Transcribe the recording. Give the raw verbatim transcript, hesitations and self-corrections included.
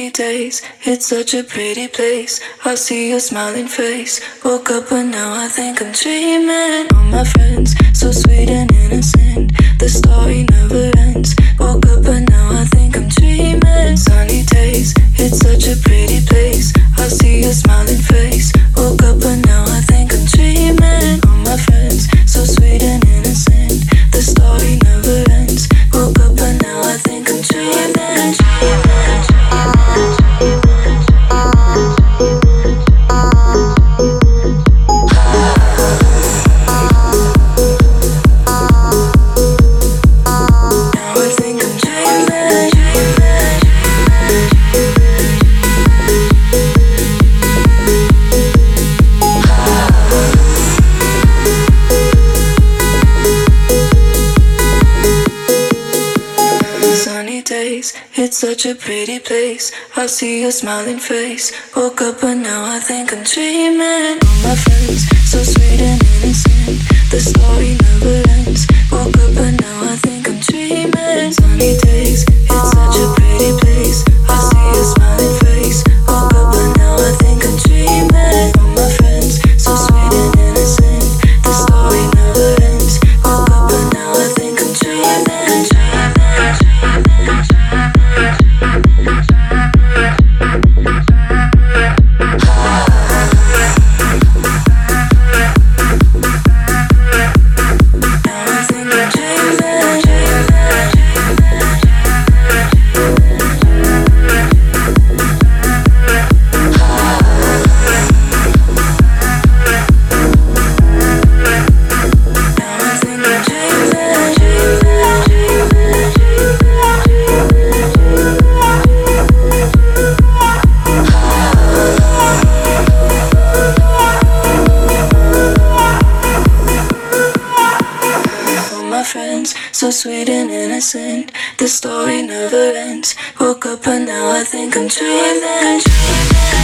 Sunny days, it's such a pretty place. I see your smiling face. Woke up and now I think I'm dreaming. All my friends, so sweet and innocent. The story never ends. Woke up and now I think I'm dreaming. Sunny days, it's such a pretty place. I see your smiling face. Woke up and now I think I'm dreaming. All my friends, so sweet and innocent. The story never ends. Woke up and now I think I'm dreaming. It's such a pretty place. I see your smiling face. Woke up and now I think I'm dreaming. All my friends, so sweet and innocent. The story never ends. Woke up and now I think I'm dreaming. Sunny days, it's such a pretty place. I see your smiling face. Woke up and now I think I'm dreaming. All my friends, so sweet and innocent. The story never ends. Woke up and now I think I'm dreaming. So sweet and innocent, the story never ends. Woke up and now I think I'm dreaming.